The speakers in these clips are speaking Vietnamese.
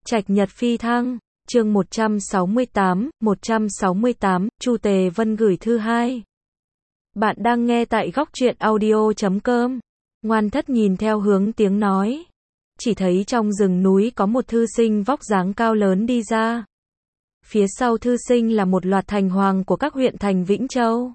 Trạch Nhật Phi Thăng, chương 168, Chu Tề Vân gửi thư 2. Bạn đang nghe tại góc truyện audio.com. Ngoan Thất nhìn theo hướng tiếng nói. Chỉ thấy trong rừng núi có một thư sinh vóc dáng cao lớn đi ra. Phía sau thư sinh là một loạt thành hoàng của các huyện thành Vĩnh Châu.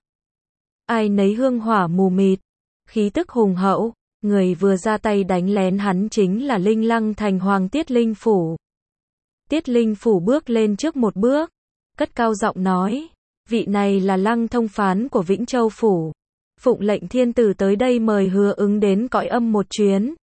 Ai nấy hương hỏa mù mịt, khí tức hùng hậu. Người vừa ra tay đánh lén hắn chính là Linh Lăng thành hoàng Tiết Linh Phủ. Tiết Linh Phủ bước lên trước một bước, cất cao giọng nói, vị này là Lăng thông phán của Vĩnh Châu Phủ. Phụng lệnh thiên tử tới đây mời Hứa Ứng đến cõi âm một chuyến.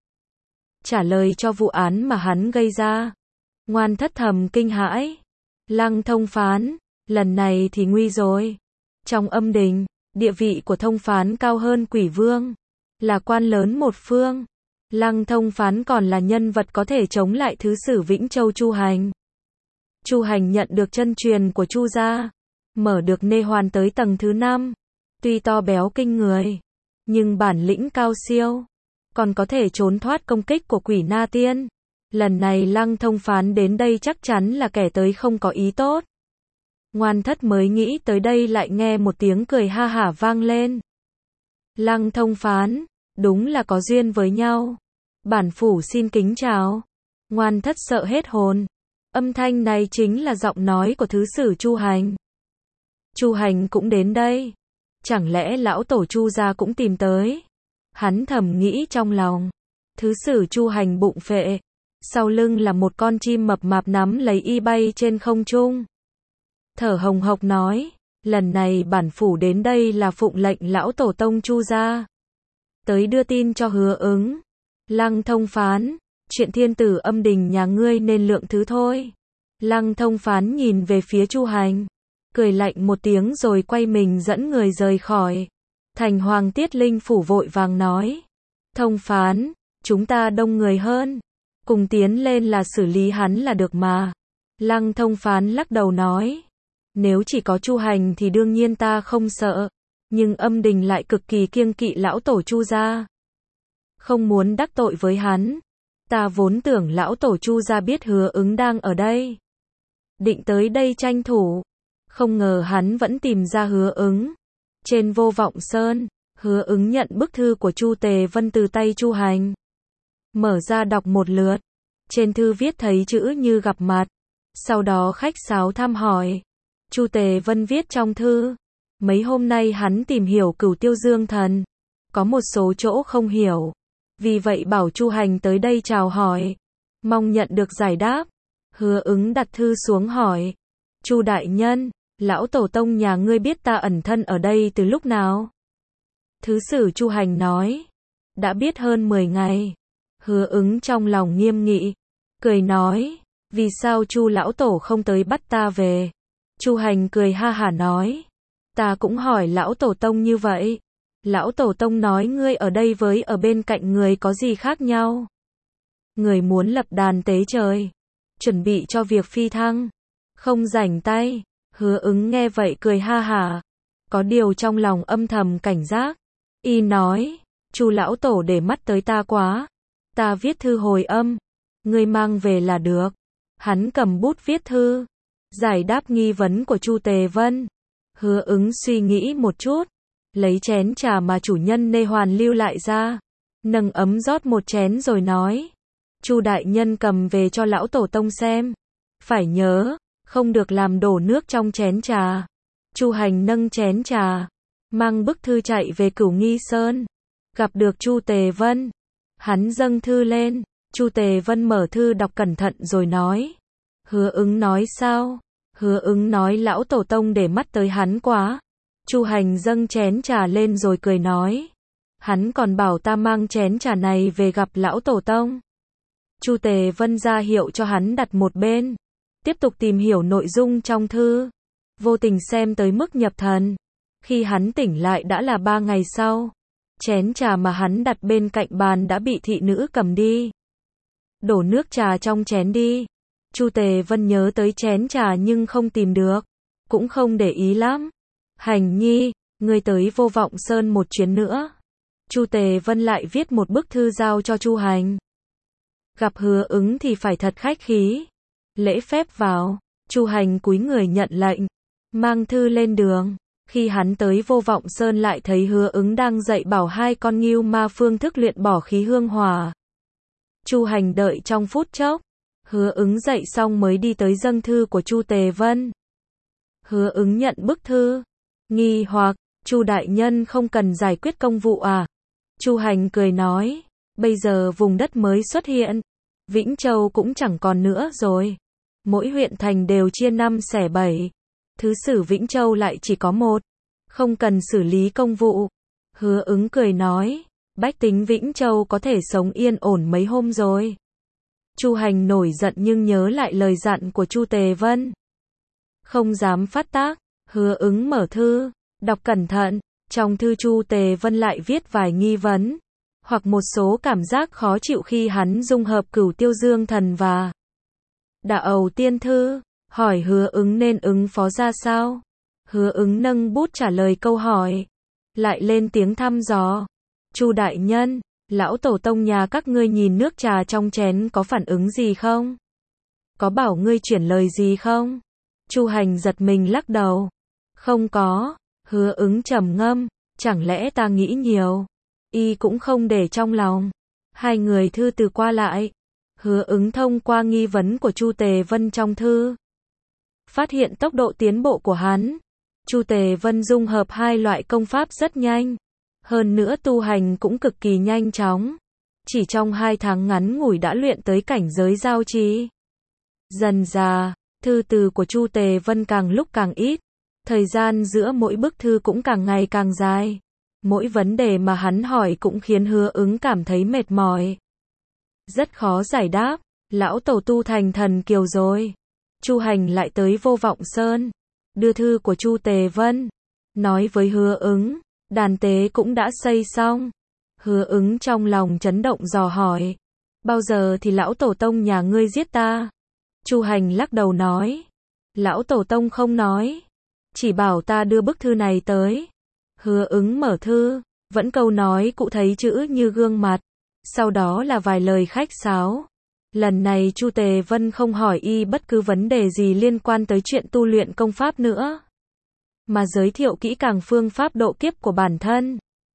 Trả lời cho vụ án mà hắn gây ra. Ngoan Thất thầm kinh hãi. Lăng thông phán, lần này thì nguy rồi. Trong âm đình, địa vị của thông phán cao hơn Quỷ Vương. Là quan lớn một phương. Lăng thông phán còn là nhân vật có thể chống lại thứ sử Vĩnh Châu Chu Hành. Chu Hành nhận được chân truyền của Chu gia, mở được nê hoàn tới tầng thứ 5. Tuy to béo kinh người, nhưng bản lĩnh cao siêu, còn có thể trốn thoát công kích của Quỷ Na Tiên. Lần này Lăng thông phán đến đây chắc chắn là kẻ tới không có ý tốt. Ngoan Thất mới nghĩ tới đây lại nghe một tiếng cười ha hả vang lên. Lăng thông phán, đúng là có duyên với nhau. Bản phủ xin kính chào. Ngoan Thất sợ hết hồn. Âm thanh này chính là giọng nói của thứ sử Chu Hành. Chu Hành cũng đến đây. Chẳng lẽ lão tổ Chu gia cũng tìm tới? Hắn thầm nghĩ trong lòng. Thứ sử Chu Hành bụng phệ. Sau lưng là một con chim mập mạp nắm lấy y bay trên không trung. Thở hồng hộc nói, lần này bản phủ đến đây là phụng lệnh lão tổ tông Chu gia. Tới đưa tin cho Hứa Ứng. Lăng thông phán, chuyện thiên tử âm đình nhà ngươi nên lượng thứ thôi. Lăng thông phán nhìn về phía Chu Hành, cười lạnh một tiếng rồi quay mình dẫn người rời khỏi. Thành hoàng Tiết Linh Phủ vội vàng nói, thông phán, chúng ta đông người hơn, cùng tiến lên là xử lý hắn là được mà. Lăng thông phán lắc đầu nói, nếu chỉ có Chu Hành thì đương nhiên ta không sợ, nhưng âm đình lại cực kỳ kiêng kỵ lão tổ Chu gia. Không muốn đắc tội với hắn. Ta vốn tưởng lão tổ Chu gia biết Hứa Ứng đang ở đây, định tới đây tranh thủ. Không ngờ hắn vẫn tìm ra Hứa Ứng. Trên Vô Vọng Sơn, Hứa Ứng nhận bức thư của Chu Tề Vân từ tay Chu Hành. Mở ra đọc một lượt. Trên thư viết thấy chữ như gặp mặt. Sau đó khách sáo thăm hỏi. Chu Tề Vân viết trong thư, mấy hôm nay hắn tìm hiểu Cửu Tiêu Dương Thần, có một số chỗ không hiểu, vì vậy bảo Chu Hành tới đây chào hỏi, mong nhận được giải đáp. Hứa Ứng đặt thư xuống hỏi, Chu đại nhân, lão tổ tông nhà ngươi biết ta ẩn thân ở đây từ lúc nào? Thứ sử Chu Hành nói, đã biết hơn 10 ngày. Hứa Ứng trong lòng nghiêm nghị, cười nói, vì sao Chu lão tổ không tới bắt ta về? Chu Hành cười ha hả nói, ta cũng hỏi lão tổ tông như vậy. Lão tổ tông nói ngươi ở đây với ở bên cạnh người có gì khác nhau? Người muốn lập đàn tế trời, chuẩn bị cho việc phi thăng, không rảnh tay. Hứa Ứng nghe vậy cười ha hả, có điều trong lòng âm thầm cảnh giác. Y nói, Chu lão tổ để mắt tới ta quá, ta viết thư hồi âm, ngươi mang về là được. Hắn cầm bút viết thư, giải đáp nghi vấn của Chu Tề Vân. Hứa Ứng suy nghĩ một chút, lấy chén trà mà chủ nhân nê hoàn lưu lại ra, nâng ấm rót một chén rồi nói, Chu đại nhân cầm về cho lão tổ tông xem, phải nhớ, không được làm đổ nước trong chén trà. Chu Hành nâng chén trà, mang bức thư chạy về Cửu Nghi Sơn, gặp được Chu Tề Vân. Hắn dâng thư lên, Chu Tề Vân mở thư đọc cẩn thận rồi nói, Hứa Ứng nói sao? Hứa Ứng nói lão tổ tông để mắt tới hắn quá. Chu Hành dâng chén trà lên rồi cười nói, hắn còn bảo ta mang chén trà này về gặp lão tổ tông. Chu Tề Vân ra hiệu cho hắn đặt một bên, tiếp tục tìm hiểu nội dung trong thư, vô tình xem tới mức nhập thần. Khi hắn tỉnh lại đã là 3 ngày sau, chén trà mà hắn đặt bên cạnh bàn đã bị thị nữ cầm đi. Đổ nước trà trong chén đi. Chu Tề Vân nhớ tới chén trà nhưng không tìm được, cũng không để ý lắm. Hành nhi, ngươi tới Vô Vọng Sơn một chuyến nữa. Chu Tề Vân lại viết một bức thư giao cho Chu Hành. Gặp Hứa Ứng thì phải thật khách khí. lễ phép vào. Chu Hành cúi người nhận lệnh, mang thư lên đường. Khi hắn tới Vô Vọng Sơn lại thấy Hứa Ứng đang dạy bảo hai con ngưu ma phương thức luyện bỏ khí hương hỏa. Chu Hành đợi trong phút chốc, Hứa Ứng dạy xong mới đi tới dâng thư của Chu Tề Vân. Hứa Ứng nhận bức thư, nghi hoặc, Chu đại nhân không cần giải quyết công vụ à? Chu Hành cười nói, bây giờ vùng đất mới xuất hiện, Vĩnh Châu cũng chẳng còn nữa rồi. Mỗi huyện thành đều chia 5 xẻ 7. Thứ sử Vĩnh Châu lại chỉ có 1, không cần xử lý công vụ. Hứa Ứng cười nói, bách tính Vĩnh Châu có thể sống yên ổn mấy hôm rồi. Chu Hành nổi giận nhưng nhớ lại lời dặn của Chu Tề Vân, không dám phát tác. Hứa Ứng mở thư, đọc cẩn thận. Trong thư Chu Tề Vân lại viết vài nghi vấn, hoặc một số cảm giác khó chịu khi hắn dung hợp Cửu Tiêu Dương Thần và Đả Ầu Tiên Thư, hỏi Hứa Ứng nên ứng phó ra sao. Hứa Ứng nâng bút trả lời câu hỏi, lại lên tiếng thăm dò. Chu đại nhân, lão tổ tông nhà các ngươi nhìn nước trà trong chén có phản ứng gì không? Có bảo ngươi chuyển lời gì không? Chu Hành giật mình lắc đầu. Không có. Hứa Ứng trầm ngâm, chẳng lẽ ta nghĩ nhiều? Y cũng không để trong lòng. Hai người thư từ qua lại. Hứa Ứng thông qua nghi vấn của Chu Tề Vân trong thư, phát hiện tốc độ tiến bộ của hắn. Chu Tề Vân dung hợp hai loại công pháp rất nhanh. Hơn nữa tu hành cũng cực kỳ nhanh chóng. Chỉ trong 2 tháng ngắn ngủi đã luyện tới cảnh giới giao trì. Dần dà, thư từ của Chu Tề Vân càng lúc càng ít. Thời gian giữa mỗi bức thư cũng càng ngày càng dài. Mỗi vấn đề mà hắn hỏi cũng khiến Hứa Ứng cảm thấy mệt mỏi. Rất khó giải đáp. Lão tổ tu thành thần kiều rồi. Chu Hành lại tới Vô Vọng Sơn, đưa thư của Chu Tề Vân, nói với Hứa Ứng, đàn tế cũng đã xây xong. Hứa Ứng trong lòng chấn động dò hỏi, bao giờ thì lão tổ tông nhà ngươi giết ta? Chu Hành lắc đầu nói, lão tổ tông không nói, chỉ bảo ta đưa bức thư này tới. Hứa Ứng mở thư, vẫn câu nói cụ thấy chữ như gương mặt, sau đó là vài lời khách sáo. Lần này Chu Tề Vân không hỏi y bất cứ vấn đề gì liên quan tới chuyện tu luyện công pháp nữa, mà giới thiệu kỹ càng phương pháp độ kiếp của bản thân.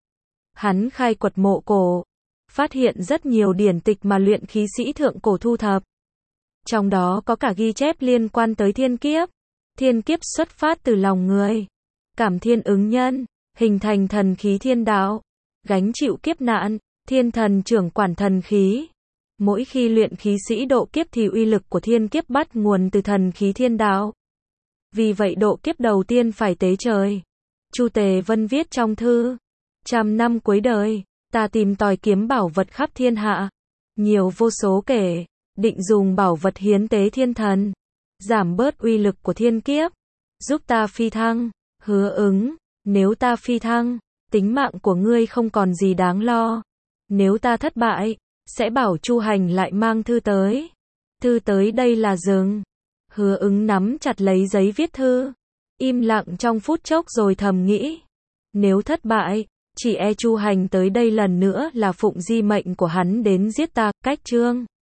Hắn khai quật mộ cổ, phát hiện rất nhiều điển tịch mà luyện khí sĩ thượng cổ thu thập. Trong đó có cả ghi chép liên quan tới thiên kiếp. Thiên kiếp xuất phát từ lòng người, cảm thiên ứng nhân, hình thành thần khí thiên đạo, gánh chịu kiếp nạn, thiên thần trưởng quản thần khí. Mỗi khi luyện khí sĩ độ kiếp thì uy lực của thiên kiếp bắt nguồn từ thần khí thiên đạo. Vì vậy độ kiếp đầu tiên phải tế trời. Chu Tề Vân viết trong thư, 100 năm cuối đời, ta tìm tòi kiếm bảo vật khắp thiên hạ, nhiều vô số kể, định dùng bảo vật hiến tế thiên thần, giảm bớt uy lực của thiên kiếp, giúp ta phi thăng. Hứa Ứng, nếu ta phi thăng, tính mạng của ngươi không còn gì đáng lo. Nếu ta thất bại, sẽ bảo Chu Hành lại mang thư tới. Thư tới đây là dừng. Hứa Ứng nắm chặt lấy giấy viết thư, im lặng trong phút chốc rồi thầm nghĩ, nếu thất bại, chỉ e Chu Hành tới đây lần nữa là phụng di mệnh của hắn đến giết ta. Cách chương